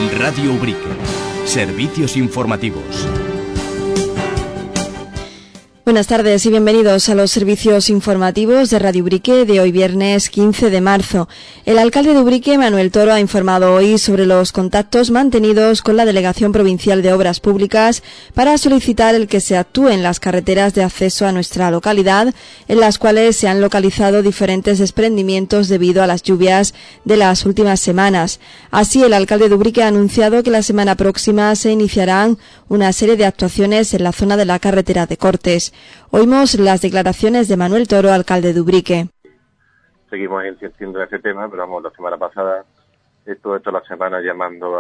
Radio Ubrique. Servicios informativos. Buenas tardes y bienvenidos a los servicios informativos de Radio Ubrique de hoy viernes 15 de marzo. El alcalde de Ubrique, Manuel Toro, ha informado hoy sobre los contactos mantenidos con la Delegación Provincial de Obras Públicas para solicitar el que se actúe en las carreteras de acceso a nuestra localidad, en las cuales se han localizado diferentes desprendimientos debido a las lluvias de las últimas semanas. Así, el alcalde de Ubrique ha anunciado que la semana próxima se iniciarán una serie de actuaciones en la zona de la carretera de Cortes. Oímos las declaraciones de Manuel Toro, alcalde de Ubrique. Seguimos insistiendo en ese tema, pero vamos, la semana pasada, toda la semana llamando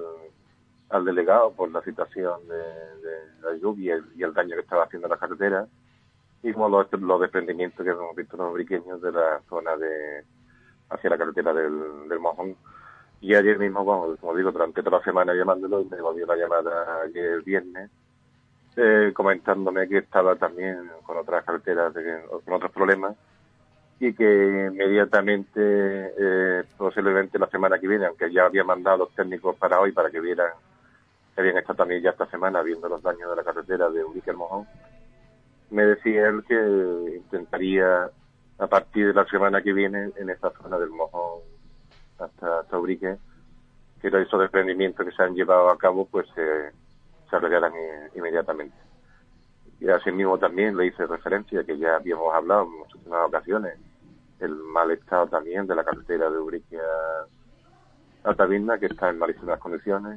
al delegado por la situación de la lluvia y el daño que estaba haciendo la carretera, y como los desprendimientos que hemos visto los ubriqueños de la zona hacia la carretera del Mojón. Y ayer mismo, bueno, como digo, durante toda la semana llamándolo, y me volvió la llamada ayer viernes, comentándome que estaba también con otras carreteras, con otros problemas, y que inmediatamente, posiblemente la semana que viene, aunque ya había mandado a los técnicos para hoy para que vieran, que habían estado también ya esta semana viendo los daños de la carretera de Ubrique al Mojón, me decía él que intentaría a partir de la semana que viene en esta zona del Mojón hasta Ubrique, que esos desprendimientos que se han llevado a cabo pues se arreglarán inmediatamente. Y así mismo también le hice referencia, que ya habíamos hablado en muchísimas ocasiones, el mal estado también de la carretera de Ubrique a Tavirna, que está en malísimas condiciones,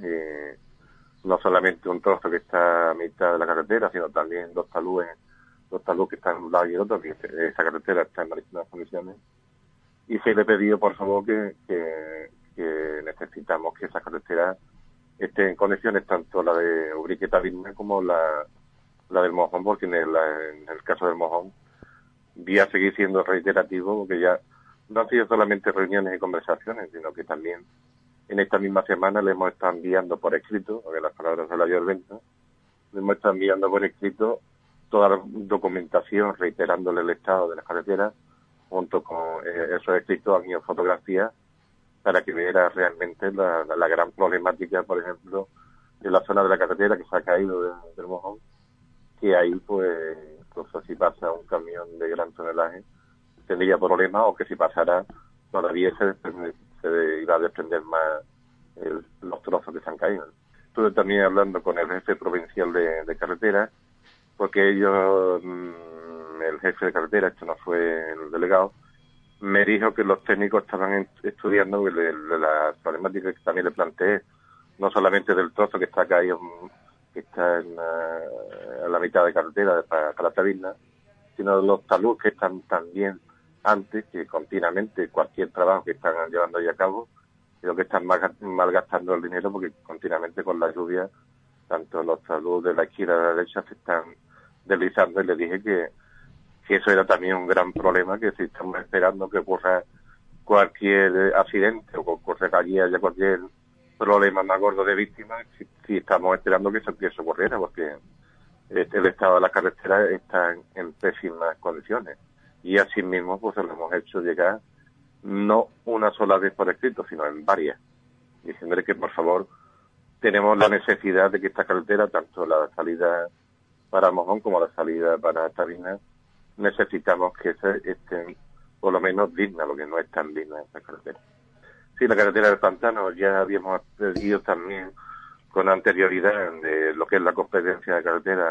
no solamente un trozo que está a mitad de la carretera, sino también dos taludes que están en un lado y el otro, que esa carretera está en malísimas condiciones. Y se le he pedido, por favor, que necesitamos que esa carretera esté en condiciones, tanto la de Ubrique-Tavirna como la del Mojón, porque en el caso del Mojón voy a seguir siendo reiterativo, porque ya no han sido solamente reuniones y conversaciones, sino que también en esta misma semana le hemos estado enviando por escrito, porque las palabras de la Llorventa, le hemos estado enviando por escrito toda la documentación reiterándole el estado de las carreteras, junto con esos escritos han ido fotografías para que viera realmente la gran problemática, por ejemplo, de la zona de la carretera que se ha caído del Mojón, que ahí pues si pasa un camión de gran tonelaje tendría problemas, o que si pasara todavía se iba a desprender más los trozos que se han caído. Estuve también hablando con el jefe provincial de carretera, porque ellos, el jefe de carretera, esto no fue el delegado, me dijo que los técnicos estaban estudiando la problemática que también le planteé, no solamente del trozo que está caído, que está en la mitad de carretera para Tavirna, sino de los taludes que están también antes, que continuamente cualquier trabajo que están llevando ahí a cabo, creo que están malgastando el dinero, porque continuamente con la lluvia, tanto los taludes de la izquierda y de la derecha se están deslizando, y le dije que eso era también un gran problema, que si estamos esperando que ocurra cualquier accidente o que ocurra allí haya cualquier problema más gordo de víctimas, si estamos esperando que eso ocurriera, porque el estado de la carretera está en pésimas condiciones. Y así mismo pues lo hemos hecho llegar no una sola vez por escrito, sino en varias, diciéndole que por favor tenemos la necesidad de que esta carretera, tanto la salida para Mojón como la salida para Tavirna, necesitamos que estén por lo menos digna, lo que no es tan digna esta carretera. Sí, la carretera del Pantano ya habíamos pedido también con anterioridad de lo que es la competencia de carretera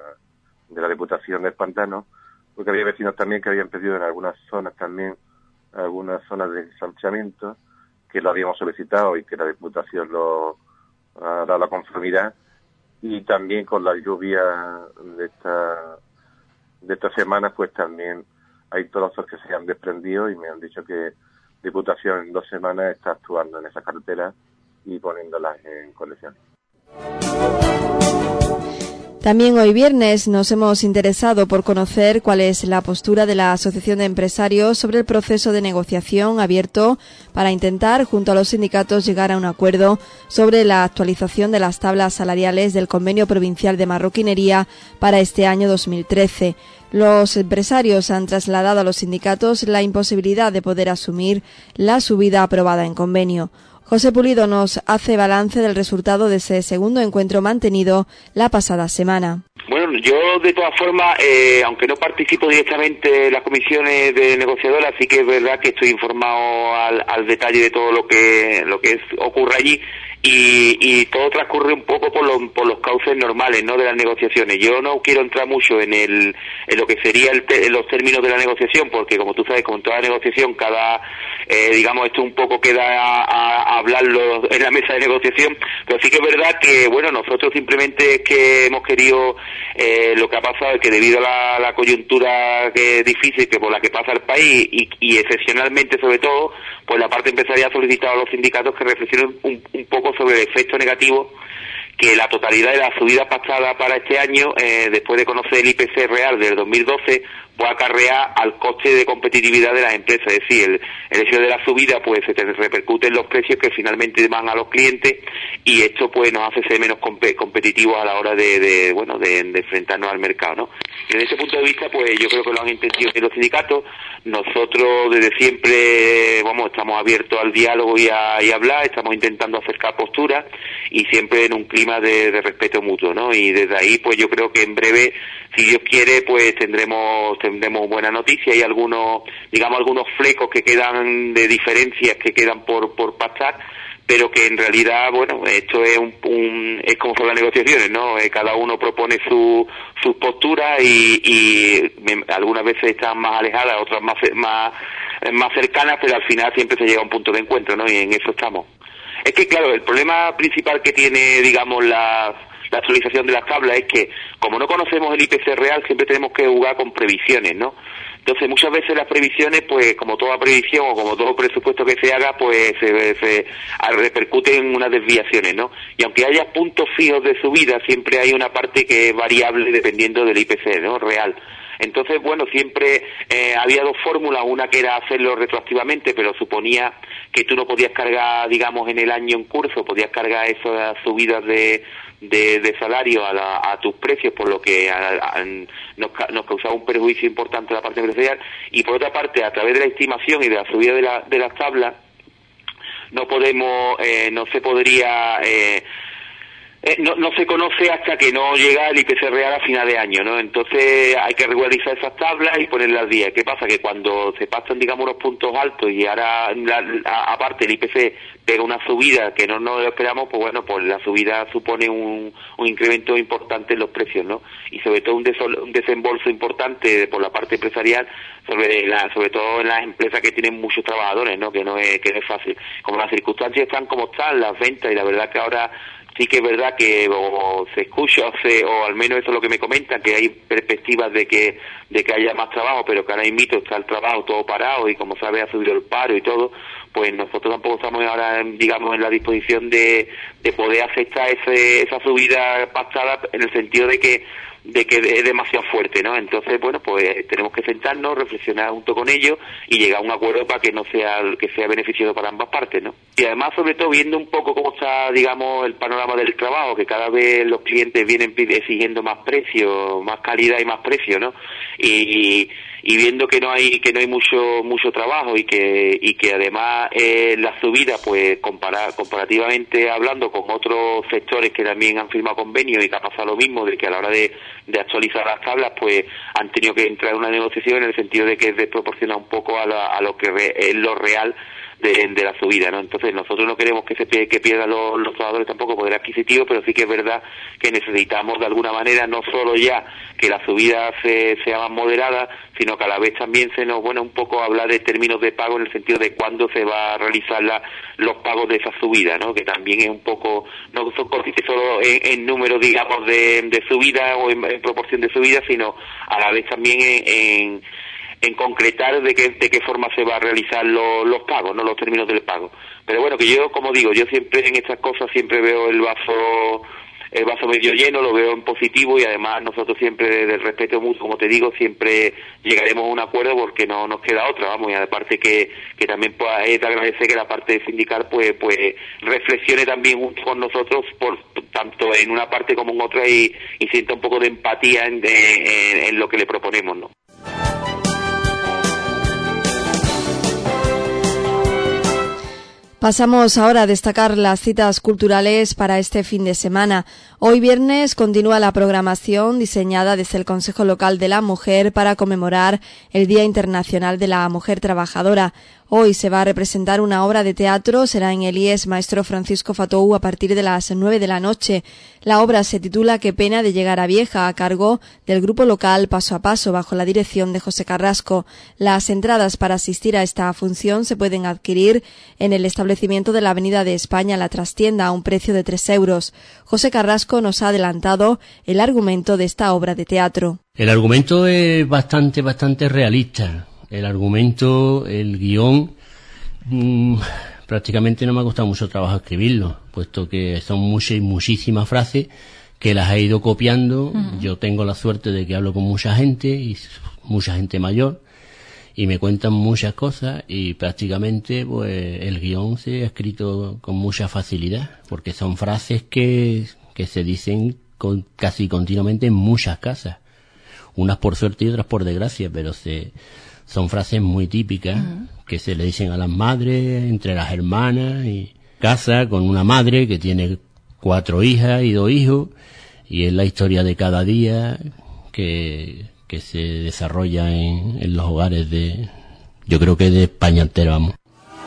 de la Diputación del Pantano, porque había vecinos también que habían pedido en algunas zonas también, algunas zonas de ensanchamiento, que lo habíamos solicitado y que la Diputación lo ha dado la conformidad, y también con la lluvia de esta semana, pues también hay trozos que se han desprendido, y me han dicho que Diputación en 2 semanas está actuando en esa carretera y poniéndolas en condiciones. También hoy viernes nos hemos interesado por conocer cuál es la postura de la Asociación de Empresarios sobre el proceso de negociación abierto para intentar, junto a los sindicatos, llegar a un acuerdo sobre la actualización de las tablas salariales del Convenio Provincial de Marroquinería para este año 2013. Los empresarios han trasladado a los sindicatos la imposibilidad de poder asumir la subida aprobada en convenio. José Pulido nos hace balance del resultado de ese segundo encuentro mantenido la pasada semana. Bueno, yo de todas formas, aunque no participo directamente en las comisiones de negociadoras, sí que es verdad que estoy informado al detalle de todo lo que ocurre allí. Y todo transcurre un poco por los cauces normales, ¿no?, de las negociaciones. Yo no quiero entrar mucho en lo que sería los términos de la negociación, porque como tú sabes, con toda negociación, digamos, esto un poco queda a hablarlo en la mesa de negociación, pero sí que es verdad que, bueno, nosotros simplemente es que hemos querido, lo que ha pasado es que debido a la coyuntura que es difícil que por la que pasa el país y excepcionalmente sobre todo, pues la parte empresarial ha solicitado a los sindicatos que reflexionen un poco sobre el efecto negativo que la totalidad de la subida pactada para este año, después de conocer el IPC real del 2012, pues acarrea al coste de competitividad de las empresas. Es decir, el hecho de la subida pues se repercute en los precios que finalmente van a los clientes, y esto pues nos hace ser menos competitivos a la hora de enfrentarnos al mercado, ¿no? Y desde ese punto de vista, pues yo creo que lo han entendido en los sindicatos. Nosotros desde siempre, estamos abiertos al diálogo y a hablar, estamos intentando acercar posturas y siempre en un clima de respeto mutuo, ¿no? Y desde ahí, pues yo creo que en breve, si Dios quiere, pues tendremos buena noticia. Hay algunos flecos que quedan de diferencias que quedan por pactar, pero que en realidad, esto es es como son las negociaciones, ¿no? Cada uno propone sus posturas y algunas veces están más alejadas, otras más cercanas, pero al final siempre se llega a un punto de encuentro, ¿no? Y en eso estamos. Es que, claro, el problema principal que tiene, digamos, la actualización de las tablas es que, como no conocemos el IPC real, siempre tenemos que jugar con previsiones, ¿no? Entonces, muchas veces las previsiones, pues, como toda previsión o como todo presupuesto que se haga, pues, se repercute en unas desviaciones, ¿no? Y aunque haya puntos fijos de subida, siempre hay una parte que es variable dependiendo del IPC, ¿no?, real. Entonces, siempre había dos fórmulas, una que era hacerlo retroactivamente, pero suponía que tú no podías cargar, digamos, en el año en curso, podías cargar esas subidas de salario a tus precios, por lo que nos causaba un perjuicio importante a la parte empresarial. Y por otra parte, a través de la estimación y de la subida de las tablas, no se podría... No se conoce hasta que no llega el IPC real a final de año, ¿no? Entonces hay que regularizar esas tablas y ponerlas al día. ¿Qué pasa? Que cuando se pasan, digamos, unos puntos altos y ahora, aparte, el IPC pega una subida que no lo esperamos, pues la subida supone un incremento importante en los precios, ¿no? Y sobre todo un desembolso importante por la parte empresarial, sobre todo en las empresas que tienen muchos trabajadores, ¿no? Que no es fácil. Como las circunstancias están como están, las ventas, y la verdad que ahora sí que es verdad que se escucha, o al menos eso es lo que me comentan, que hay perspectivas de que haya más trabajo, pero que ahora mismo está el trabajo todo parado y, como sabes, ha subido el paro y todo. Pues nosotros tampoco estamos ahora, digamos, en la disposición de poder aceptar esa subida pactada, en el sentido de que es demasiado fuerte, ¿no? Entonces, pues tenemos que sentarnos, reflexionar junto con ellos y llegar a un acuerdo para que sea beneficioso para ambas partes, ¿no? Y además, sobre todo, viendo un poco cómo está, digamos, el panorama del trabajo, que cada vez los clientes vienen exigiendo más precio, más calidad y más precio, ¿no? Y viendo que no hay mucho trabajo y que además la subida, pues comparativamente hablando con otros sectores que también han firmado convenios y que ha pasado lo mismo, de que a la hora de actualizar las tablas, pues han tenido que entrar en una negociación, en el sentido de que es desproporcionado un poco a lo que es lo real de la subida, ¿no? Entonces nosotros no queremos que pierdan los trabajadores tampoco poder adquisitivo, pero sí que es verdad que necesitamos de alguna manera no solo ya que la subida sea más moderada, sino que a la vez también se nos un poco hablar de términos de pago, en el sentido de cuándo se va a realizar los pagos de esa subida, ¿no? Que también es un poco, no son conscientes solo en números, digamos, de subida o en proporción de subida, sino a la vez también en concretar de qué forma se va a realizar los pagos, no los términos del pago. Pero que yo, como digo, yo siempre en estas cosas siempre veo el vaso medio lleno, lo veo en positivo, y además nosotros siempre, del respeto mutuo, como te digo, siempre llegaremos a un acuerdo, porque no nos queda otra, y aparte que también es de agradecer que la parte sindical pues reflexione también junto con nosotros, tanto en una parte como en otra, y sienta un poco de empatía en lo que le proponemos, ¿no? Pasamos ahora a destacar las citas culturales para este fin de semana. Hoy viernes continúa la programación diseñada desde el Consejo Local de la Mujer para conmemorar el Día Internacional de la Mujer Trabajadora. Hoy se va a representar una obra de teatro, será en el IES Maestro Francisco Fatou a partir de las 9 de la noche. La obra se titula Qué pena de llegar a vieja, a cargo del grupo local Paso a Paso, bajo la dirección de José Carrasco. Las entradas para asistir a esta función se pueden adquirir en el establecimiento de la Avenida de España, La Trastienda, a un precio de 3 euros. José Carrasco nos ha adelantado el argumento de esta obra de teatro. El argumento es bastante realista. El argumento, el guión, prácticamente no me ha costado mucho trabajo escribirlo, puesto que son muchísimas frases que las he ido copiando. Yo tengo la suerte de que hablo con mucha gente, y mucha gente mayor, y me cuentan muchas cosas, y prácticamente pues el guión se ha escrito con mucha facilidad, porque son frases que se dicen casi continuamente en muchas casas, unas por suerte y otras por desgracia, pero son frases muy típicas que se le dicen a las madres, entre las hermanas, y casa con una madre que tiene 4 hijas y 2 hijos, y es la historia de cada día que se desarrolla en los hogares yo creo que de España entera, vamos.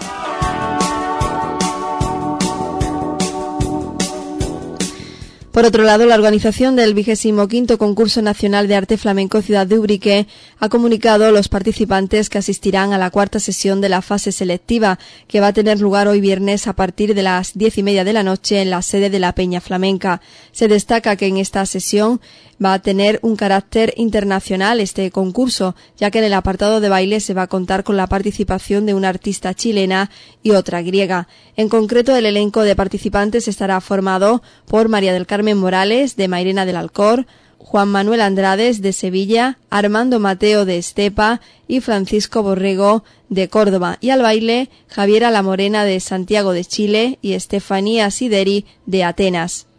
Por otro lado, la organización del 25º Concurso Nacional de Arte Flamenco Ciudad de Ubrique ha comunicado a los participantes que asistirán a la 4ª sesión de la fase selectiva, que va a tener lugar hoy viernes a partir de las 10:30 de la noche en la sede de la Peña Flamenca. Se destaca que en esta sesión va a tener un carácter internacional este concurso, ya que en el apartado de baile se va a contar con la participación de una artista chilena y otra griega. En concreto, el elenco de participantes estará formado por María del Carmen Morales, de Mairena del Alcor, Juan Manuel Andrades, de Sevilla, Armando Mateo, de Estepa, y Francisco Borrego, de Córdoba. Y al baile, Javiera La Morena, de Santiago de Chile, y Estefanía Sideri, de Atenas.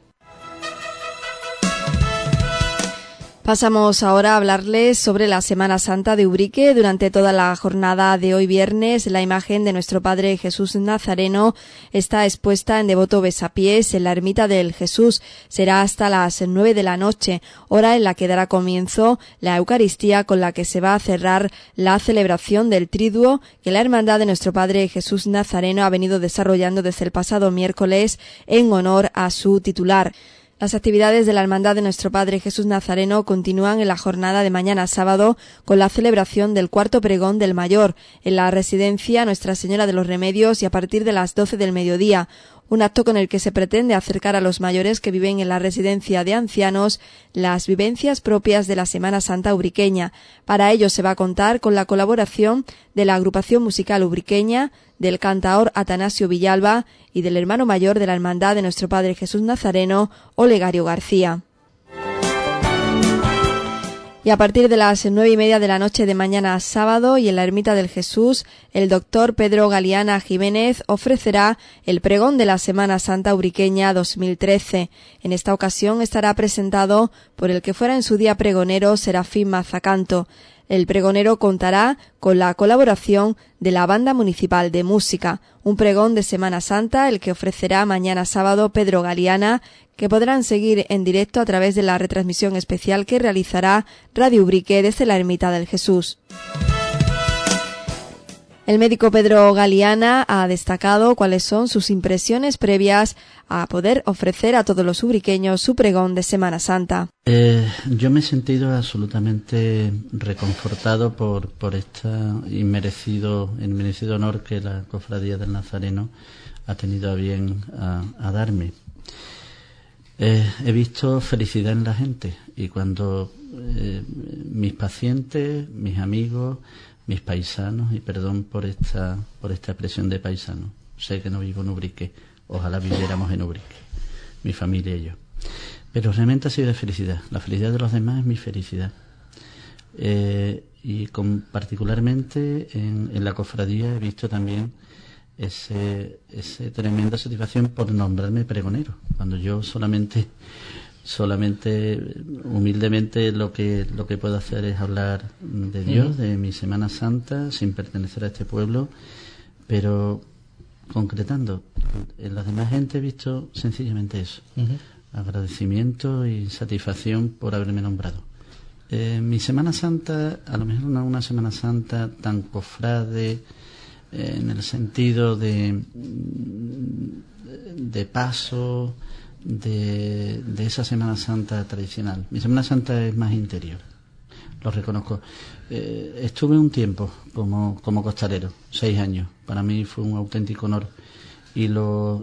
Pasamos ahora a hablarles sobre la Semana Santa de Ubrique. Durante toda la jornada de hoy viernes, la imagen de nuestro Padre Jesús Nazareno está expuesta en devoto besapiés en la ermita del Jesús. Será hasta las 9 de la noche, hora en la que dará comienzo la Eucaristía, con la que se va a cerrar la celebración del Triduo que la Hermandad de nuestro Padre Jesús Nazareno ha venido desarrollando desde el pasado miércoles en honor a su titular. Las actividades de la Hermandad de nuestro Padre Jesús Nazareno continúan en la jornada de mañana sábado con la celebración del 4º pregón del Mayor en la residencia Nuestra Señora de los Remedios, y a partir de las 12 del mediodía. Un acto con el que se pretende acercar a los mayores que viven en la residencia de ancianos las vivencias propias de la Semana Santa ubriqueña. Para ello se va a contar con la colaboración de la agrupación musical ubriqueña, del cantaor Atanasio Villalba y del hermano mayor de la Hermandad de nuestro Padre Jesús Nazareno, Olegario García. Y a partir de las 9:30 de la noche de mañana sábado, y en la Ermita del Jesús, el doctor Pedro Galiana Jiménez ofrecerá el pregón de la Semana Santa Ubriqueña 2013. En esta ocasión estará presentado por el que fuera en su día pregonero Serafín Mazacanto. El pregonero contará con la colaboración de la Banda Municipal de Música. Un pregón de Semana Santa, el que ofrecerá mañana sábado Pedro Galiana, que podrán seguir en directo a través de la retransmisión especial que realizará Radio Ubrique desde la Ermita del Jesús. El médico Pedro Galiana ha destacado cuáles son sus impresiones previas a poder ofrecer a todos los ubriqueños su pregón de Semana Santa. Yo me he sentido absolutamente reconfortado por este inmerecido honor que la Cofradía del Nazareno ha tenido a bien a darme. He visto felicidad en la gente, y cuando mis pacientes, mis amigos, mis paisanos, y perdón por esta expresión de paisano, sé que no vivo en Ubrique, ojalá viviéramos en Ubrique, mi familia y yo, pero realmente ha sido de felicidad. La felicidad de los demás es mi felicidad, y particularmente en la cofradía he visto también ese tremenda satisfacción por nombrarme pregonero, cuando yo solamente humildemente lo que puedo hacer es hablar de Dios, de mi Semana Santa, sin pertenecer a este pueblo, pero concretando. En las demás gente he visto sencillamente eso. Agradecimiento y satisfacción por haberme nombrado. Mi Semana Santa, a lo mejor no una Semana Santa tan cofrade, en el sentido de paso de esa Semana Santa tradicional. Mi Semana Santa es más interior, lo reconozco. Estuve un tiempo como costalero, 6 años. Para mí fue un auténtico honor y lo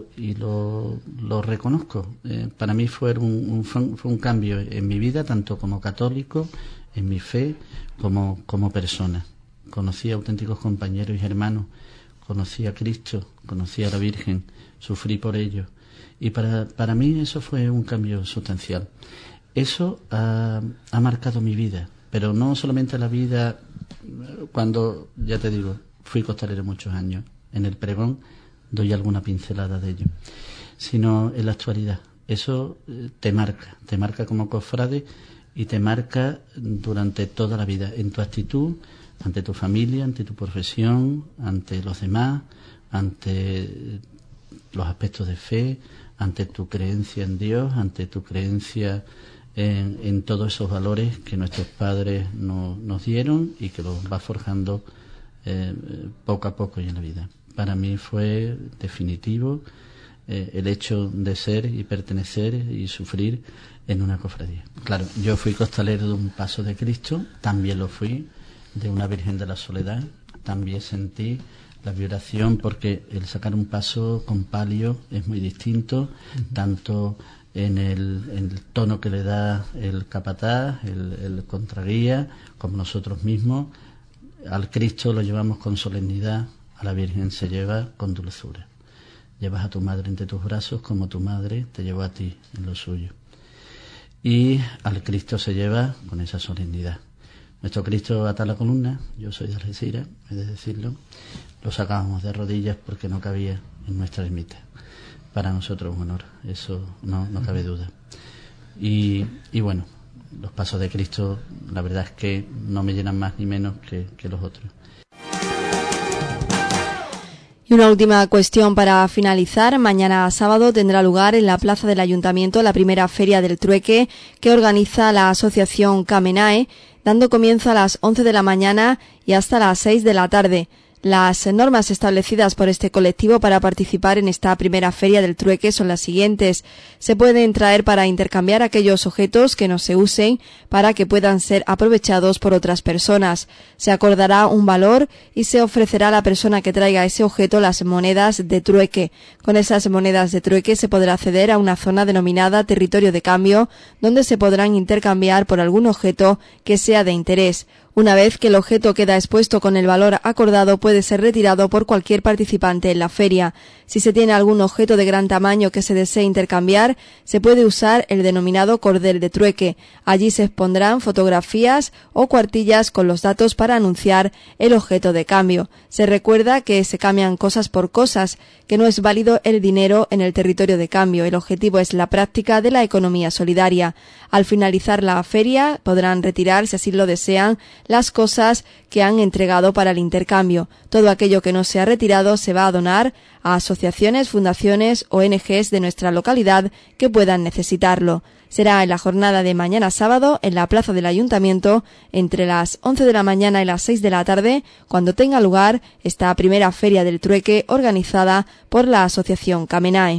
reconozco. Para mí fue un cambio en mi vida, tanto como católico, en mi fe, como persona. Conocí a auténticos compañeros y hermanos, conocí a Cristo, conocí a la Virgen, sufrí por ellos. Y para mí eso fue un cambio sustancial. Eso ha marcado mi vida, pero no solamente la vida cuando, ya te digo, fui costalero muchos años. En el pregón doy alguna pincelada de ello, sino en la actualidad. Eso te marca como cofrade y te marca durante toda la vida, en tu actitud, ante tu familia, ante tu profesión, ante los demás, ante los aspectos de fe, ante tu creencia en Dios, ante tu creencia en todos esos valores que nuestros padres nos dieron y que los va forjando poco a poco y en la vida. Para mí fue definitivo el hecho de ser y pertenecer y sufrir en una cofradía. Claro, yo fui costalero de un Paso de Cristo, también lo fui de una Virgen de la Soledad, también sentí la vibración, porque el sacar un paso con palio es muy distinto, tanto en el tono que le da el capataz, el contraguía, como nosotros mismos. Al Cristo lo llevamos con solemnidad, a la Virgen se lleva con dulzura. Llevas a tu madre entre tus brazos como tu madre te llevó a ti en lo suyo. Y al Cristo se lleva con esa solemnidad. Nuestro Cristo ata la columna, yo soy de Algeciras, he de decirlo, lo sacábamos de rodillas porque no cabía en nuestra ermita. Para nosotros un honor, eso no cabe duda. Y bueno, los pasos de Cristo, la verdad es que no me llenan más ni menos que los otros. Y una última cuestión para finalizar. Mañana sábado tendrá lugar en la plaza del Ayuntamiento la primera Feria del Trueque que organiza la asociación Camenae, dando comienzo a las 11 de la mañana y hasta las 6 de la tarde. Las normas establecidas por este colectivo para participar en esta primera Feria del Trueque son las siguientes. Se pueden traer para intercambiar aquellos objetos que no se usen para que puedan ser aprovechados por otras personas. Se acordará un valor y se ofrecerá a la persona que traiga ese objeto las monedas de trueque. Con esas monedas de trueque se podrá acceder a una zona denominada territorio de cambio, donde se podrán intercambiar por algún objeto que sea de interés. Una vez que el objeto queda expuesto con el valor acordado, puede ser retirado por cualquier participante en la feria. Si se tiene algún objeto de gran tamaño que se desee intercambiar, se puede usar el denominado cordel de trueque. Allí se expondrán fotografías o cuartillas con los datos para anunciar el objeto de cambio. Se recuerda que se cambian cosas por cosas, que no es válido el dinero en el territorio de cambio. El objetivo es la práctica de la economía solidaria. Al finalizar la feria, podrán retirar, si así lo desean, las cosas que han entregado para el intercambio. Todo aquello que no se ha retirado se va a donar a asociaciones, fundaciones, ONGs de nuestra localidad que puedan necesitarlo. Será en la jornada de mañana sábado en la plaza del Ayuntamiento entre las 11 de la mañana y las 6 de la tarde, cuando tenga lugar esta primera Feria del Trueque organizada por la asociación Camenae.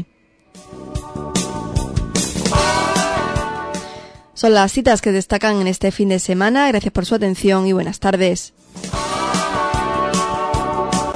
Son las citas que destacan en este fin de semana. Gracias por su atención y buenas tardes.